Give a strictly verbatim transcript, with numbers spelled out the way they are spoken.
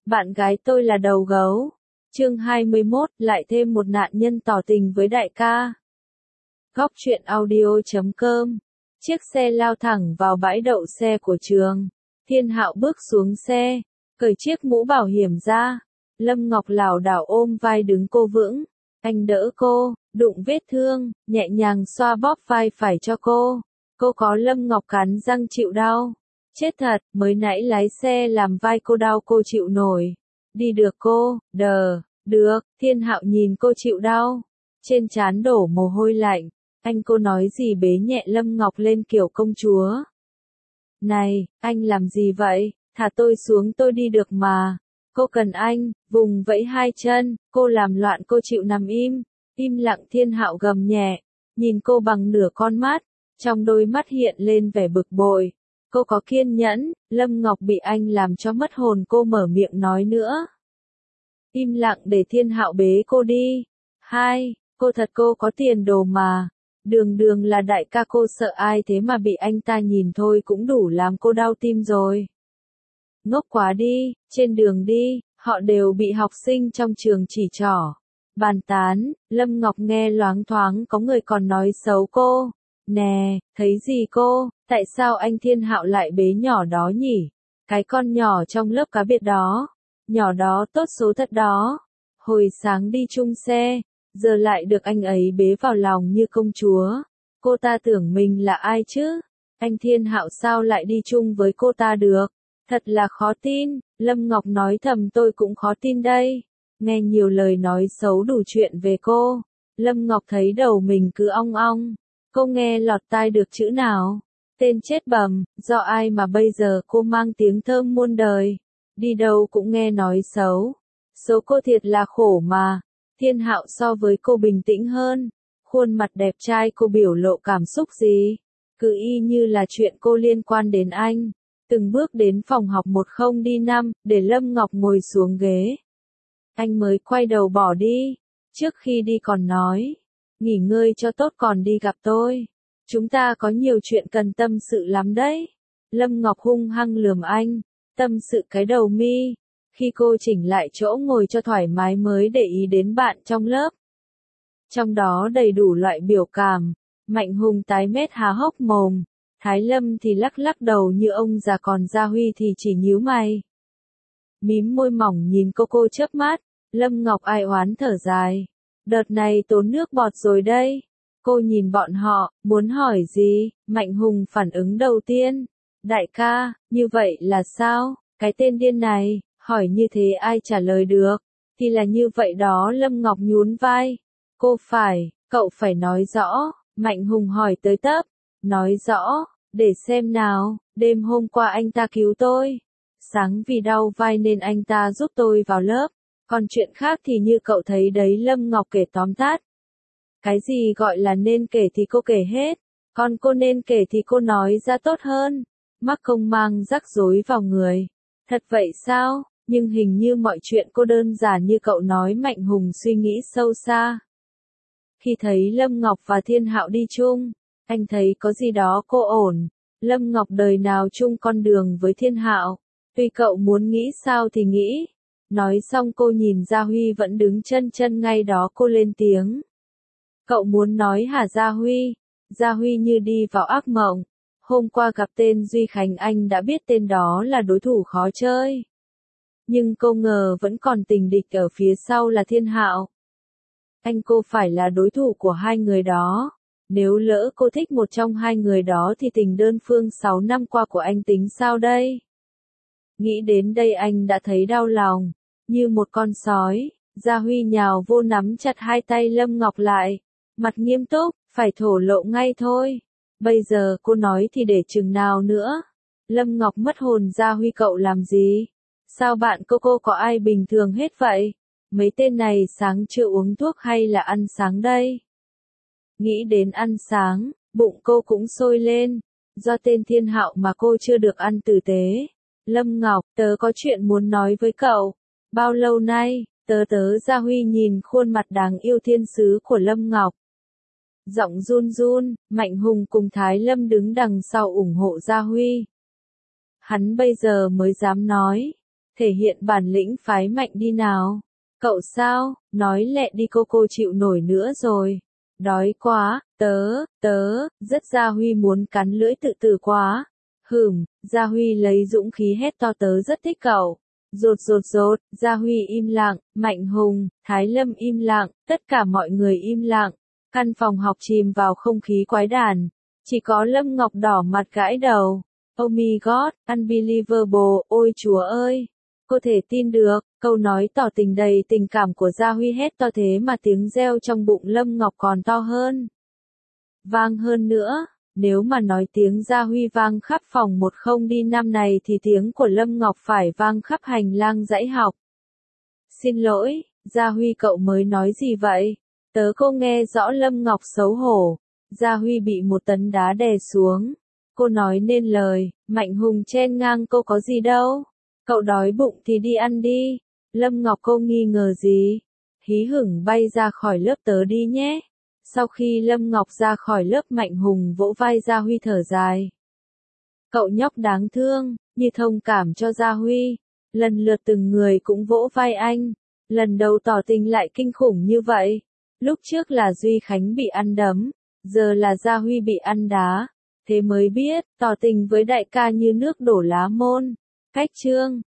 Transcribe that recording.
Bạn gái tôi là đầu gấu. Chương hai mươi mốt, lại thêm một nạn nhân tỏ tình với đại ca. Góc truyện audio chấm com. Chiếc xe lao thẳng vào bãi đậu xe của trường. Thiên Hạo bước xuống xe, cởi chiếc mũ bảo hiểm ra. Lâm Ngọc lảo đảo ôm vai đứng cô vững. Anh đỡ cô, đụng vết thương, nhẹ nhàng xoa bóp vai phải cho cô. Cô có Lâm Ngọc cắn răng chịu đau. Chết thật, mới nãy lái xe làm vai cô đau cô chịu nổi. Đi được cô, đờ, được, Thiên Hạo nhìn cô chịu đau. Trên trán đổ mồ hôi lạnh. Anh cô nói gì bế nhẹ Lâm Ngọc lên kiểu công chúa. Này, anh làm gì vậy, thả tôi xuống tôi đi được mà. Cô cần anh, vùng vẫy hai chân, cô làm loạn cô chịu nằm im. Im lặng Thiên Hạo gầm nhẹ, nhìn cô bằng nửa con mắt, trong đôi mắt hiện lên vẻ bực bội. Cô có kiên nhẫn, Lâm Ngọc bị anh làm cho mất hồn cô mở miệng nói nữa. Im lặng để Thiên Hạo bế cô đi. Hai, cô thật cô có tiền đồ mà. Đường đường là đại ca cô sợ ai thế mà bị anh ta nhìn thôi cũng đủ làm cô đau tim rồi. Ngốc quá đi, trên đường đi, họ đều bị học sinh trong trường chỉ trỏ. Bàn tán, Lâm Ngọc nghe loáng thoáng có người còn nói xấu cô. Nè, thấy gì cô, tại sao anh Thiên Hạo lại bế nhỏ đó nhỉ? Cái con nhỏ trong lớp cá biệt đó. Nhỏ đó tốt số thật đó. Hồi sáng đi chung xe, giờ lại được anh ấy bế vào lòng như công chúa. Cô ta tưởng mình là ai chứ? Anh Thiên Hạo sao lại đi chung với cô ta được? Thật là khó tin, Lâm Ngọc nói thầm tôi cũng khó tin đây. Nghe nhiều lời nói xấu đủ chuyện về cô. Lâm Ngọc thấy đầu mình cứ ong ong. Cô nghe lọt tai được chữ nào? Tên chết bầm, do ai mà bây giờ cô mang tiếng thơm muôn đời. Đi đâu cũng nghe nói xấu. Số cô thiệt là khổ mà. Thiên Hạo so với cô bình tĩnh hơn. Khuôn mặt đẹp trai cô biểu lộ cảm xúc gì? Cứ y như là chuyện cô liên quan đến anh. Từng bước đến phòng học một không đi năm, để Lâm Ngọc ngồi xuống ghế. Anh mới quay đầu bỏ đi. Trước khi đi còn nói. Nghỉ ngơi cho tốt còn đi gặp tôi. Chúng ta có nhiều chuyện cần tâm sự lắm đấy. Lâm Ngọc hung hăng lườm anh. Tâm sự cái đầu mi. Khi cô chỉnh lại chỗ ngồi cho thoải mái mới để ý đến bạn trong lớp. Trong đó đầy đủ loại biểu cảm. Mạnh Hùng tái mét há hốc mồm. Thái Lâm thì lắc lắc đầu như ông già, còn Gia Huy thì chỉ nhíu mày. Mím môi mỏng nhìn cô cô chớp mắt. Lâm Ngọc ai oán thở dài. Đợt này tốn nước bọt rồi đây. Cô nhìn bọn họ, muốn hỏi gì? Mạnh Hùng phản ứng đầu tiên. Đại ca, như vậy là sao? Cái tên điên này, hỏi như thế ai trả lời được? Thì là như vậy đó. Lâm Ngọc nhún vai. Cô phải, cậu phải nói rõ. Mạnh Hùng hỏi tới tấp. Nói rõ, để xem nào. Đêm hôm qua anh ta cứu tôi. Sáng vì đau vai nên anh ta giúp tôi vào lớp. Còn chuyện khác thì như cậu thấy đấy. Lâm Ngọc kể tóm tắt. Cái gì gọi là nên kể thì cô kể hết. Còn cô nên kể thì cô nói ra tốt hơn. Mắc công mang rắc rối vào người. Thật vậy sao? Nhưng hình như mọi chuyện cô đơn giản như cậu nói. Mạnh Hùng suy nghĩ sâu xa. Khi thấy Lâm Ngọc và Thiên Hạo đi chung, anh thấy có gì đó cô ổn. Lâm Ngọc đời nào chung con đường với Thiên Hạo. Tuy cậu muốn nghĩ sao thì nghĩ. Nói xong cô nhìn Gia Huy vẫn đứng chân chân ngay đó, cô lên tiếng. Cậu muốn nói hả Gia Huy? Gia Huy như đi vào ác mộng. Hôm qua gặp tên Duy Khánh anh đã biết tên đó là đối thủ khó chơi. Nhưng cô ngờ vẫn còn tình địch ở phía sau là Thiên Hạo. Anh cô phải là đối thủ của hai người đó. Nếu lỡ cô thích một trong hai người đó thì tình đơn phương sáu năm qua của anh tính sao đây? Nghĩ đến đây anh đã thấy đau lòng. Như một con sói, Gia Huy nhào vô nắm chặt hai tay Lâm Ngọc lại. Mặt nghiêm túc, phải thổ lộ ngay thôi. Bây giờ cô nói thì để chừng nào nữa? Lâm Ngọc mất hồn. Gia Huy cậu làm gì? Sao bạn cô cô có ai bình thường hết vậy? Mấy tên này sáng chưa uống thuốc hay là ăn sáng đây? Nghĩ đến ăn sáng, bụng cô cũng sôi lên. Do tên Thiên Hạo mà cô chưa được ăn tử tế. Lâm Ngọc, tớ có chuyện muốn nói với cậu. Bao lâu nay, tớ tớ Gia Huy nhìn khuôn mặt đáng yêu thiên sứ của Lâm Ngọc. Giọng run run, Mạnh Hùng cùng Thái Lâm đứng đằng sau ủng hộ Gia Huy. Hắn bây giờ mới dám nói. thể hiện bản lĩnh phái mạnh đi nào. Cậu sao, nói lẹ đi cô cô chịu nổi nữa rồi. Đói quá, tớ, tớ, rất Gia Huy muốn cắn lưỡi tự tử quá. Hửm, Gia Huy lấy dũng khí hét to tớ rất thích cậu. Rột rột rột, Gia Huy im lặng, Mạnh Hùng, Thái Lâm im lặng, tất cả mọi người im lặng. Căn phòng học chìm vào không khí quái đản. Chỉ có Lâm Ngọc đỏ mặt gãi đầu. Oh my god, unbelievable, ôi chúa ơi. Cô thể tin được, câu nói tỏ tình đầy tình cảm của Gia Huy hét to thế mà tiếng reo trong bụng Lâm Ngọc còn to hơn. Vang hơn nữa, nếu mà nói tiếng Gia Huy vang khắp phòng một không đi năm này thì tiếng của Lâm Ngọc phải vang khắp hành lang dãy học. Xin lỗi, Gia Huy cậu mới nói gì vậy? Tớ cô nghe rõ Lâm Ngọc xấu hổ. Gia Huy bị một tấn đá đè xuống. Cô nói nên lời, Mạnh Hùng chen ngang cô có gì đâu. Cậu đói bụng thì đi ăn đi. Lâm Ngọc cô nghi ngờ gì? Hí hửng bay ra khỏi lớp tớ đi nhé. Sau khi Lâm Ngọc ra khỏi lớp Mạnh Hùng vỗ vai Gia Huy thở dài. Cậu nhóc đáng thương, như thông cảm cho Gia Huy. Lần lượt từng người cũng vỗ vai anh. Lần đầu tỏ tình lại kinh khủng như vậy. Lúc trước là Duy Khánh bị ăn đấm, giờ là Gia Huy bị ăn đá. Thế mới biết, tỏ tình với đại ca như nước đổ lá môn. Cách chương